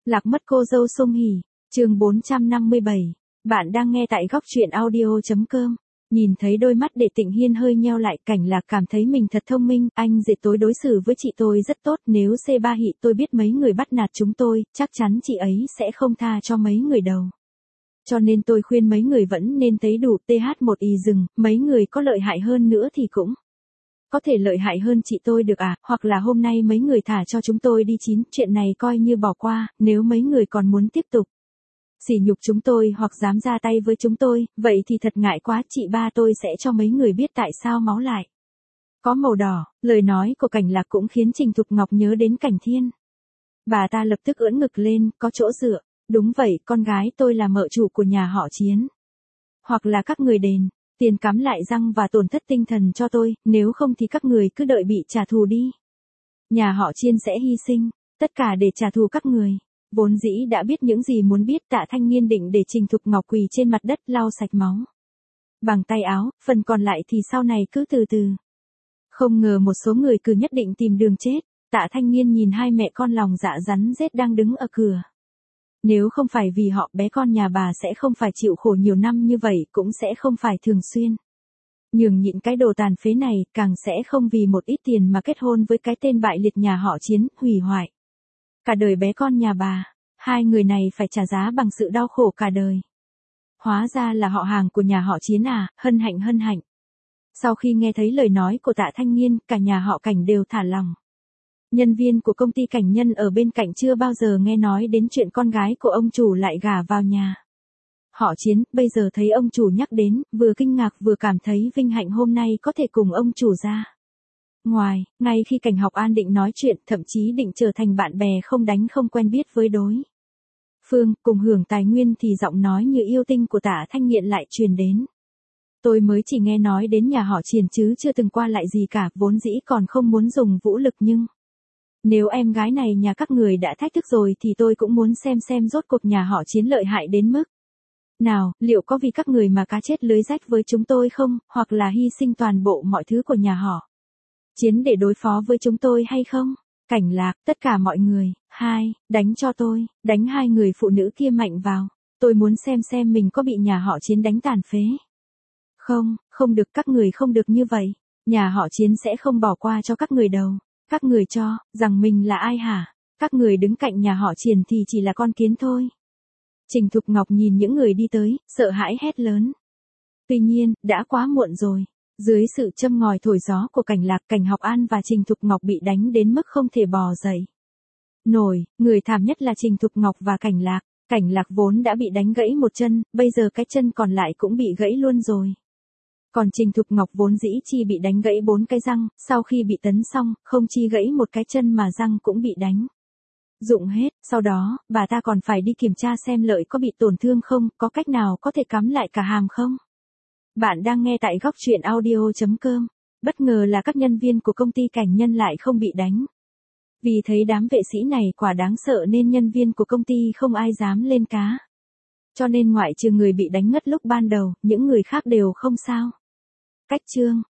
Lạc mất cô dâu Song Hỷ, chương 457. Bạn đang nghe tại góc truyện audio.com. Nhìn thấy đôi mắt Đệ Tịnh Hiên hơi nheo lại, Cảnh Lạc cảm thấy mình thật thông minh, anh Diệt tối đối xử với chị tôi rất tốt, nếu C3 Hỷ tôi biết mấy người bắt nạt chúng tôi, chắc chắn chị ấy sẽ không tha cho mấy người đâu. Cho nên tôi khuyên mấy người vẫn nên thấy đủ TH1 y dừng, mấy người có lợi hại hơn nữa thì cũng có thể lợi hại hơn chị tôi được à, hoặc là hôm nay mấy người thả cho chúng tôi đi chín, chuyện này coi như bỏ qua, nếu mấy người còn muốn tiếp tục sỉ nhục chúng tôi hoặc dám ra tay với chúng tôi, vậy thì thật ngại quá, chị ba tôi sẽ cho mấy người biết tại sao máu lại có màu đỏ. Lời nói của Cảnh Lạc cũng khiến Trình Thục Ngọc nhớ đến Cảnh Thiên. Bà ta lập tức ưỡn ngực lên, có chỗ dựa. Đúng vậy, con gái tôi là mợ chủ của nhà họ Chiến. Hoặc là các người đền tiền cắm lại răng và tổn thất tinh thần cho tôi, nếu không thì các người cứ đợi bị trả thù đi. Nhà họ Chiên sẽ hy sinh tất cả để trả thù các người. Vốn dĩ đã biết những gì muốn biết, Tạ Thanh Nghiên định để Trình Thục Ngọc quỳ trên mặt đất lau sạch máu bằng tay áo, phần còn lại thì sau này cứ từ từ. Không ngờ một số người cứ nhất định tìm đường chết. Tạ Thanh Nghiên nhìn hai mẹ con lòng dạ rắn rết đang đứng ở cửa. Nếu không phải vì họ, bé con nhà bà sẽ không phải chịu khổ nhiều năm như vậy, cũng sẽ không phải thường xuyên nhường nhịn cái đồ tàn phế này, càng sẽ không vì một ít tiền mà kết hôn với cái tên bại liệt nhà họ Chiến, hủy hoại cả đời bé con nhà bà. Hai người này phải trả giá bằng sự đau khổ cả đời. Hóa ra là họ hàng của nhà họ Chiến à, hân hạnh hân hạnh. Sau khi nghe thấy lời nói của Tạ Thanh Nghiên, cả nhà họ Cảnh đều thả lòng. Nhân viên của công ty Cảnh Nhân ở bên cạnh chưa bao giờ nghe nói đến chuyện con gái của ông chủ lại gả vào nhà họ Chiến, bây giờ thấy ông chủ nhắc đến, vừa kinh ngạc vừa cảm thấy vinh hạnh hôm nay có thể cùng ông chủ ra ngoài. Ngay khi Cảnh Học An định nói chuyện, thậm chí định trở thành bạn bè không đánh không quen biết với đối phương, cùng hưởng tài nguyên, thì giọng nói như yêu tinh của Tạ Thanh Nghiện lại truyền đến. Tôi mới chỉ nghe nói đến nhà họ Triền chứ chưa từng qua lại gì cả, vốn dĩ còn không muốn dùng vũ lực, nhưng nếu em gái này nhà các người đã thách thức rồi thì tôi cũng muốn xem rốt cuộc nhà họ Chiến lợi hại đến mức nào, liệu có vì các người mà cá chết lưới rách với chúng tôi không, hoặc là hy sinh toàn bộ mọi thứ của nhà họ Chiến để đối phó với chúng tôi hay không? Cảnh Lạc, tất cả mọi người, đánh cho tôi, đánh hai người phụ nữ kia mạnh vào. Tôi muốn xem mình có bị nhà họ Chiến đánh tàn phế. Không được, các người không được như vậy. Nhà họ Chiến sẽ không bỏ qua cho các người đâu. Các người cho rằng mình là ai hả? Các người đứng cạnh nhà họ Triền thì chỉ là con kiến thôi. Trình Thục Ngọc nhìn những người đi tới, sợ hãi hét lớn. Tuy nhiên, đã quá muộn rồi. Dưới sự châm ngòi thổi gió của Cảnh Lạc, Cảnh Học An và Trình Thục Ngọc bị đánh đến mức không thể bò dậy nổi. Người thảm nhất là Trình Thục Ngọc và Cảnh Lạc. Cảnh Lạc vốn đã bị đánh gãy một chân, bây giờ cái chân còn lại cũng bị gãy luôn rồi. Còn Trình Thục Ngọc vốn dĩ chỉ bị đánh gãy 4 cái răng, sau khi bị tấn xong, không chỉ gãy một cái chân mà răng cũng bị đánh rụng hết. Sau đó, bà ta còn phải đi kiểm tra xem lợi có bị tổn thương không, có cách nào có thể cắm lại cả hàm không. Bạn đang nghe tại góc truyện audio.com. Bất ngờ là các nhân viên của công ty Cảnh Nhân lại không bị đánh. Vì thấy đám vệ sĩ này quả đáng sợ nên nhân viên của công ty không ai dám lên cá. Cho nên ngoại trừ người bị đánh ngất lúc ban đầu, những người khác đều không sao. Cách chương